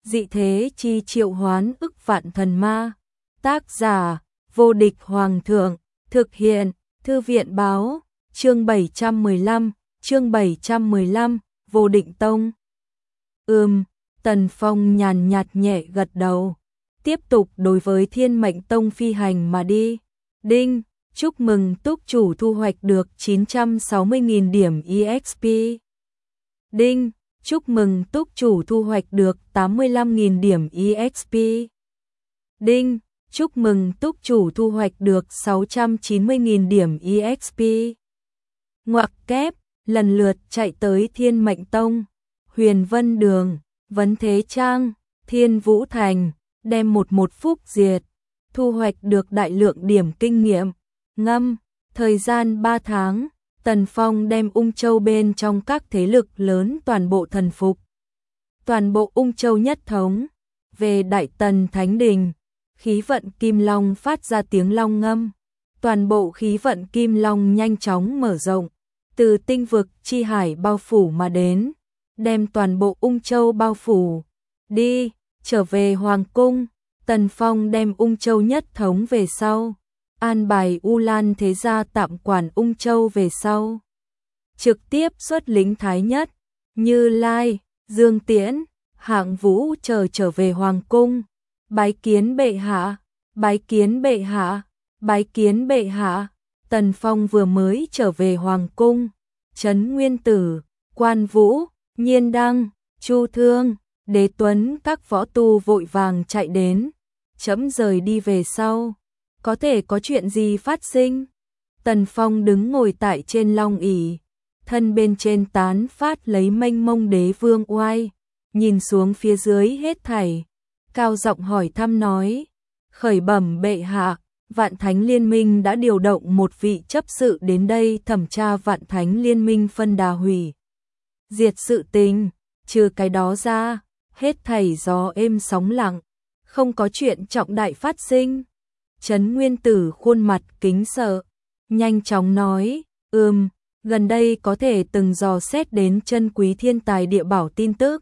dị thế chi triệu hoán ức vạn thần ma. Tác giả, vô địch hoàng thượng, thực hiện, thư viện báo, chương 715, vô định tông. Tần Phong nhàn nhạt nhẹ gật đầu, tiếp tục đối với Thiên Mệnh Tông phi hành mà đi. Đinh, chúc mừng túc chủ thu hoạch được 960.000 điểm EXP. Đinh, chúc mừng túc chủ thu hoạch được 85.000 điểm EXP. Đinh, chúc mừng túc chủ thu hoạch được 690.000 điểm EXP. Ngoặc kép, lần lượt chạy tới Thiên Mệnh Tông, Huyền Vân Đường, Vấn Thế Trang, Thiên Vũ Thành, đem một phút diệt, thu hoạch được đại lượng điểm kinh nghiệm. Thời gian 3 tháng, Tần Phong đem Ung Châu bên trong các thế lực lớn toàn bộ thần phục. Toàn bộ Ung Châu nhất thống. Về Đại Tần Thánh Đình, khí vận Kim Long phát ra tiếng long ngâm. Toàn bộ khí vận Kim Long nhanh chóng mở rộng, từ tinh vực chi hải bao phủ mà đến, đem toàn bộ Ung Châu bao phủ. Đi, trở về Hoàng Cung, Tần Phong đem Ung Châu nhất thống về sau. An bài U Lan thế gia tạm quản Ung Châu về sau. Trực tiếp xuất lính Thái Nhất, Như Lai, Dương Tiễn, Hạng Vũ trở về Hoàng Cung. Bái kiến bệ hạ, bái kiến bệ hạ, bái kiến bệ hạ. Tần Phong vừa mới trở về Hoàng Cung, Trấn Nguyên Tử, Quan Vũ, Nhiên Đăng, Chu Thương, Đế Tuấn các võ tu vội vàng chạy đến. Chấm rời đi về sau, có thể có chuyện gì phát sinh? Tần Phong đứng ngồi tại trên long ỷ, thân bên trên tán phát lấy mênh mông đế vương oai, nhìn xuống phía dưới hết thảy, cao giọng hỏi thăm nói: khởi bẩm bệ hạ, Vạn Thánh Liên Minh đã điều động một vị chấp sự đến đây thẩm tra Vạn Thánh Liên Minh phân đà hủy diệt sự tình, trừ cái đó ra, hết thảy gió êm sóng lặng, không có chuyện trọng đại phát sinh. Trấn Nguyên Tử khuôn mặt kính sợ, nhanh chóng nói: gần đây có thể từng dò xét đến chân quý thiên tài địa bảo tin tức.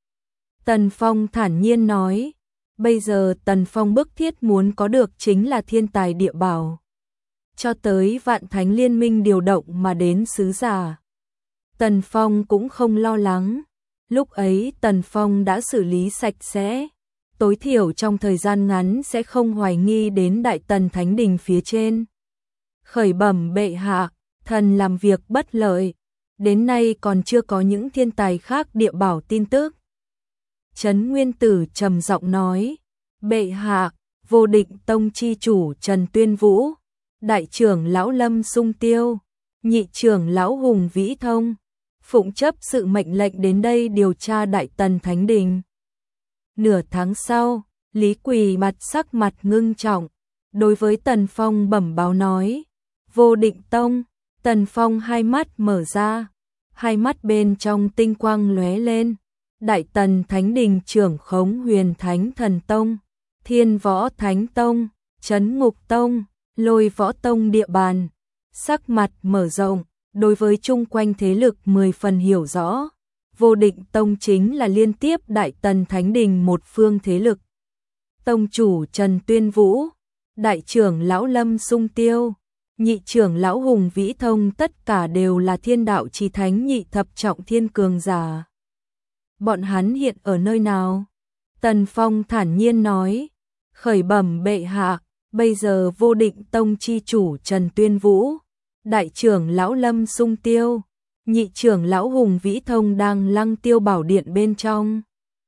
Tần Phong thản nhiên nói: bây giờ Tần Phong bức thiết muốn có được chính là thiên tài địa bảo. Cho tới Vạn Thánh Liên Minh điều động mà đến sứ giả, Tần Phong cũng không lo lắng. Lúc ấy Tần Phong đã xử lý sạch sẽ, tối thiểu trong thời gian ngắn sẽ không hoài nghi đến Đại Tần Thánh Đình phía trên. Khởi bẩm bệ hạ, thần làm việc bất lợi, đến nay còn chưa có những thiên tài khác địa bảo tin tức. Trấn Nguyên Tử trầm giọng nói: bệ hạ, Vô Định Tông chi chủ Trần Tuyên Vũ, đại trưởng lão Lâm Sung Tiêu, nhị trưởng lão Hùng Vĩ Thông, phụng chấp sự mệnh lệnh đến đây điều tra Đại Tần Thánh Đình. Nửa tháng sau, Lý Quỳ sắc mặt ngưng trọng, đối với Tần Phong bẩm báo nói: Vô Định Tông. Tần Phong hai mắt mở ra, hai mắt bên trong tinh quang lóe lên. Đại Tần Thánh Đình trưởng khống Huyền Thánh Thần Tông, Thiên Võ Thánh Tông, Trấn Ngục Tông, Lôi Võ Tông địa bàn, sắc mặt mở rộng, đối với chung quanh thế lực 10 phần hiểu rõ. Vô Định Tông chính là liên tiếp Đại Tần Thánh Đình một phương thế lực. Tông chủ Trần Tuyên Vũ, đại trưởng lão Lâm Sung Tiêu, nhị trưởng lão Hùng Vĩ Thông tất cả đều là thiên đạo chí thánh nhị thập trọng thiên cường giả. Bọn hắn hiện ở nơi nào? Tần Phong thản nhiên nói: khởi bẩm bệ hạ, bây giờ Vô Định Tông chi chủ Trần Tuyên Vũ, đại trưởng lão Lâm Sung Tiêu, nhị trưởng lão Hùng Vĩ Thông đang Lăng Tiêu Bảo Điện bên trong.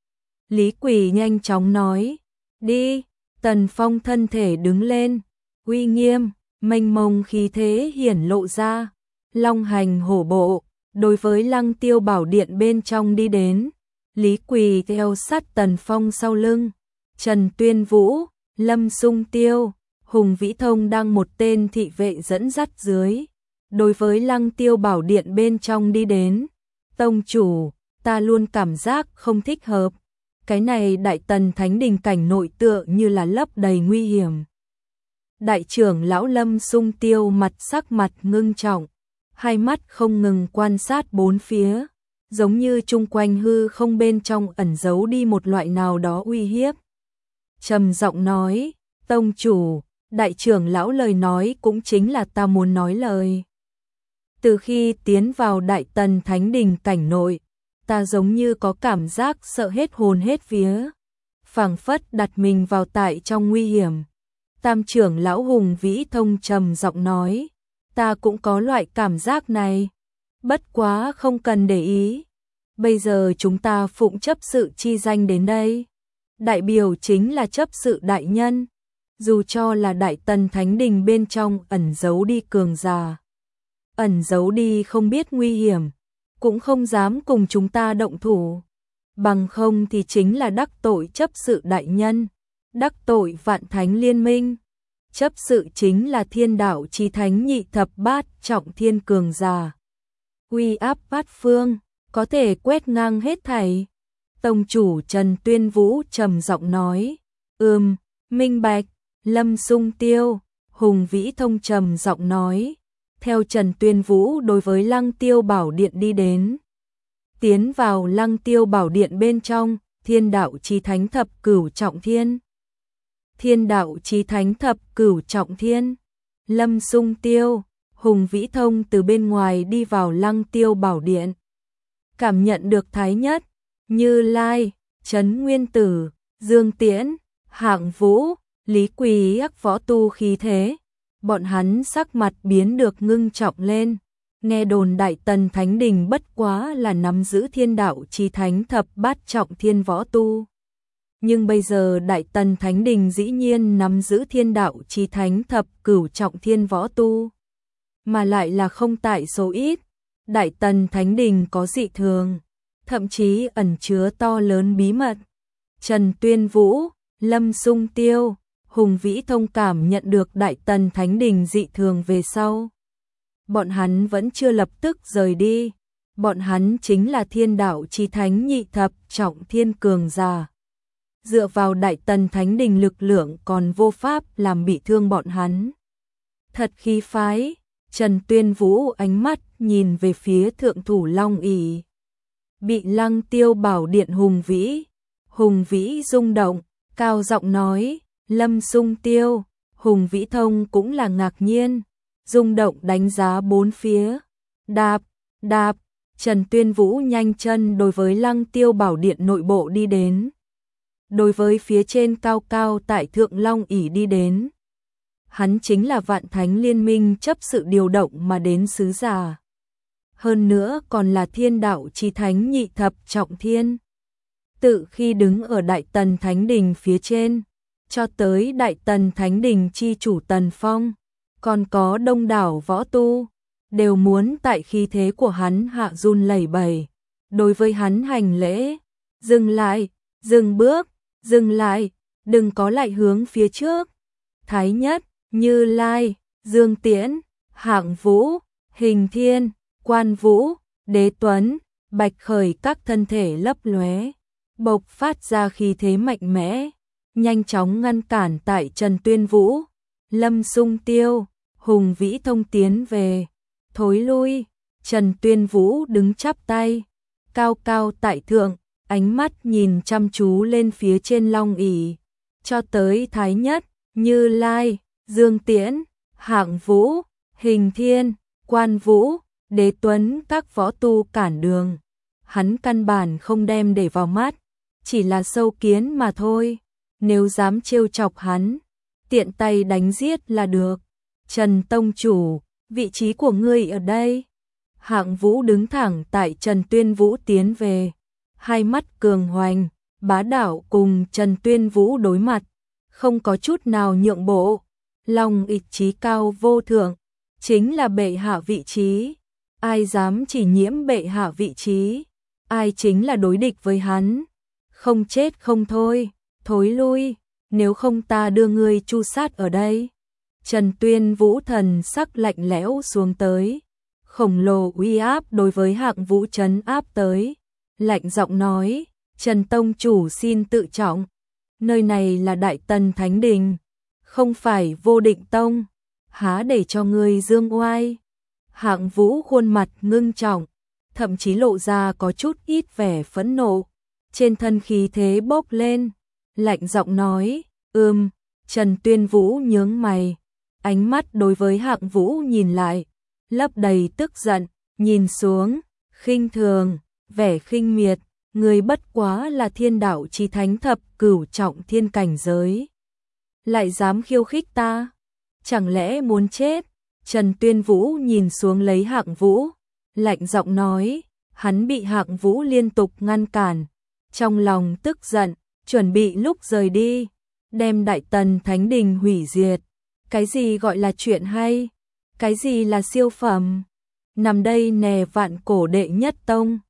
Lý Quỳ nhanh chóng nói: đi. Tần Phong thân thể đứng lên, uy nghiêm, mênh mông khí thế hiển lộ ra, long hành hổ bộ, đối với Lăng Tiêu Bảo Điện bên trong đi đến. Lý Quỳ theo sát Tần Phong sau lưng, Trần Tuyên Vũ, Lâm Sung Tiêu, Hùng Vĩ Thông đang một tên thị vệ dẫn dắt dưới, đối với Lăng Tiêu Bảo Điện bên trong đi đến. Tông chủ, ta luôn cảm giác không thích hợp, cái này Đại Tần Thánh Đình cảnh nội tựa như là lấp đầy nguy hiểm. Đại trưởng lão Lâm Sung Tiêu sắc mặt ngưng trọng, hai mắt không ngừng quan sát bốn phía, giống như chung quanh hư không bên trong ẩn giấu đi một loại nào đó uy hiếp. Trầm giọng nói, tông chủ, đại trưởng lão lời nói cũng chính là ta muốn nói lời. Từ khi tiến vào Đại Tần Thánh Đình cảnh nội, ta giống như có cảm giác sợ hết hồn hết vía, phảng phất đặt mình vào tại trong nguy hiểm. Tam trưởng lão Hùng Vĩ Thông trầm giọng nói, ta cũng có loại cảm giác này, bất quá không cần để ý. Bây giờ chúng ta phụng chấp sự chi danh đến đây, đại biểu chính là chấp sự đại nhân, dù cho là Đại Tần Thánh Đình bên trong ẩn giấu đi cường giả, ẩn giấu đi không biết nguy hiểm, cũng không dám cùng chúng ta động thủ, bằng không thì chính là đắc tội chấp sự đại nhân, đắc tội vạn thánh liên minh. Chấp sự chính là thiên đạo chí thánh nhị thập bát trọng thiên cường giả, uy áp bát phương, có thể quét ngang hết thảy. Tông chủ Trần Tuyên Vũ trầm giọng nói, minh bạch. Lâm Sung Tiêu, Hùng Vĩ Thông trầm giọng nói, theo Trần Tuyên Vũ đối với Lăng Tiêu Bảo Điện đi đến. Tiến vào Lăng Tiêu Bảo Điện bên trong, thiên đạo chí thánh thập cửu trọng thiên. Thiên đạo chí thánh thập cửu trọng thiên. Lâm Sung Tiêu, Hùng Vĩ Thông từ bên ngoài đi vào Lăng Tiêu Bảo Điện. Cảm nhận được Thái Nhất, Như Lai, Trấn Nguyên Tử, Dương Tiễn, Hạng Vũ, Lý Quỳ ác võ tu khí thế, bọn hắn sắc mặt biến được ngưng trọng lên. Nghe đồn Đại Tần Thánh Đình bất quá là nắm giữ thiên đạo chí thánh thập bát trọng thiên võ tu. Nhưng bây giờ Đại Tần Thánh Đình dĩ nhiên nắm giữ thiên đạo chí thánh thập cửu trọng thiên võ tu. Mà lại là không tại số ít. Đại Tần Thánh Đình có dị thường, thậm chí ẩn chứa to lớn bí mật. Trần Tuyên Vũ, Lâm Sung Tiêu, Hùng Vĩ Thông cảm nhận được Đại Tần Thánh Đình dị thường về sau. Bọn hắn vẫn chưa lập tức rời đi. Bọn hắn chính là thiên đạo chí thánh nhị thập trọng thiên cường giả. Dựa vào Đại Tần Thánh Đình lực lượng còn vô pháp làm bị thương bọn hắn. Thật khí phái. Trần Tuyên Vũ ánh mắt nhìn về phía thượng thủ Long ỷ. Bị Lăng Tiêu Bảo Điện Hùng Vĩ rung động, cao giọng nói, Lâm Sung Tiêu, Hùng Vĩ Thông cũng là ngạc nhiên, rung động đánh giá bốn phía. Đạp, đạp, Trần Tuyên Vũ nhanh chân đối với Lăng Tiêu Bảo Điện nội bộ đi đến. Đối với phía trên cao cao tại thượng Long ỷ đi đến. Hắn chính là Vạn Thánh Liên minh chấp sự điều động mà đến sứ giả. Hơn nữa còn là thiên đạo chí thánh nhị thập trọng thiên. Tự khi đứng ở Đại Tần Thánh Đình phía trên, cho tới Đại Tần Thánh Đình chi chủ Tần Phong, còn có đông đảo võ tu, đều muốn tại khí thế của hắn hạ run lẩy bẩy, đối với hắn hành lễ. Dừng lại, dừng bước, dừng lại, đừng có lại hướng phía trước. Thái Nhất, Như Lai, Dương Tiễn, Hạng Vũ, Hình Thiên, Quan Vũ, Đế Tuấn, Bạch Khởi các thân thể lấp lóe, bộc phát ra khí thế mạnh mẽ, nhanh chóng ngăn cản tại Trần Tuyên Vũ. Lâm Sung Tiêu, Hùng Vĩ Thông tiến về, thối lui. Trần Tuyên Vũ đứng chắp tay, cao cao tại thượng, ánh mắt nhìn chăm chú lên phía trên Long ỷ, cho tới Thái Nhất, Như Lai, Dương Tiễn, Hạng Vũ, Hình Thiên, Quan Vũ, Đế Tuấn các võ tu cản đường. Hắn căn bản không đem để vào mắt, chỉ là sâu kiến mà thôi. Nếu dám trêu chọc hắn, tiện tay đánh giết là được. Trần Tông Chủ, vị trí của ngươi ở đây. Hạng Vũ đứng thẳng tại Trần Tuyên Vũ tiến về. Hai mắt cường hoành, bá đạo cùng Trần Tuyên Vũ đối mặt. Không có chút nào nhượng bộ. Long ỷ chí cao vô thượng, chính là bệ hạ vị trí. Ai dám chỉ nhiễm bệ hạ vị trí, ai chính là đối địch với hắn. Không chết không thôi, thối lui, nếu không ta đưa ngươi chu sát ở đây. Trần Tuyên Vũ thần sắc lạnh lẽo xuống tới, khổng lồ uy áp đối với Hạng Vũ trấn áp tới. Lạnh giọng nói, Trần Tông Chủ xin tự trọng, nơi này là Đại Tần Thánh Đình, không phải Vô Định Tông, há để cho ngươi dương oai. Hạng Vũ khuôn mặt ngưng trọng, thậm chí lộ ra có chút ít vẻ phẫn nộ, trên thân khí thế bốc lên, lạnh giọng nói, Trần Tuyên Vũ nhướng mày, ánh mắt đối với Hạng Vũ nhìn lại, lấp đầy tức giận, nhìn xuống, khinh thường, vẻ khinh miệt, người bất quá là thiên đạo chí thánh thập cửu trọng thiên cảnh giới. Lại dám khiêu khích ta? Chẳng lẽ muốn chết? Trần Tuyên Vũ nhìn xuống lấy Hạng Vũ, lạnh giọng nói, hắn bị Hạng Vũ liên tục ngăn cản, trong lòng tức giận, chuẩn bị lúc rời đi, đem Đại Tần Thánh Đình hủy diệt. Cái gì gọi là chuyện hay? Cái gì là siêu phẩm? Nằm đây nè vạn cổ đệ nhất tông.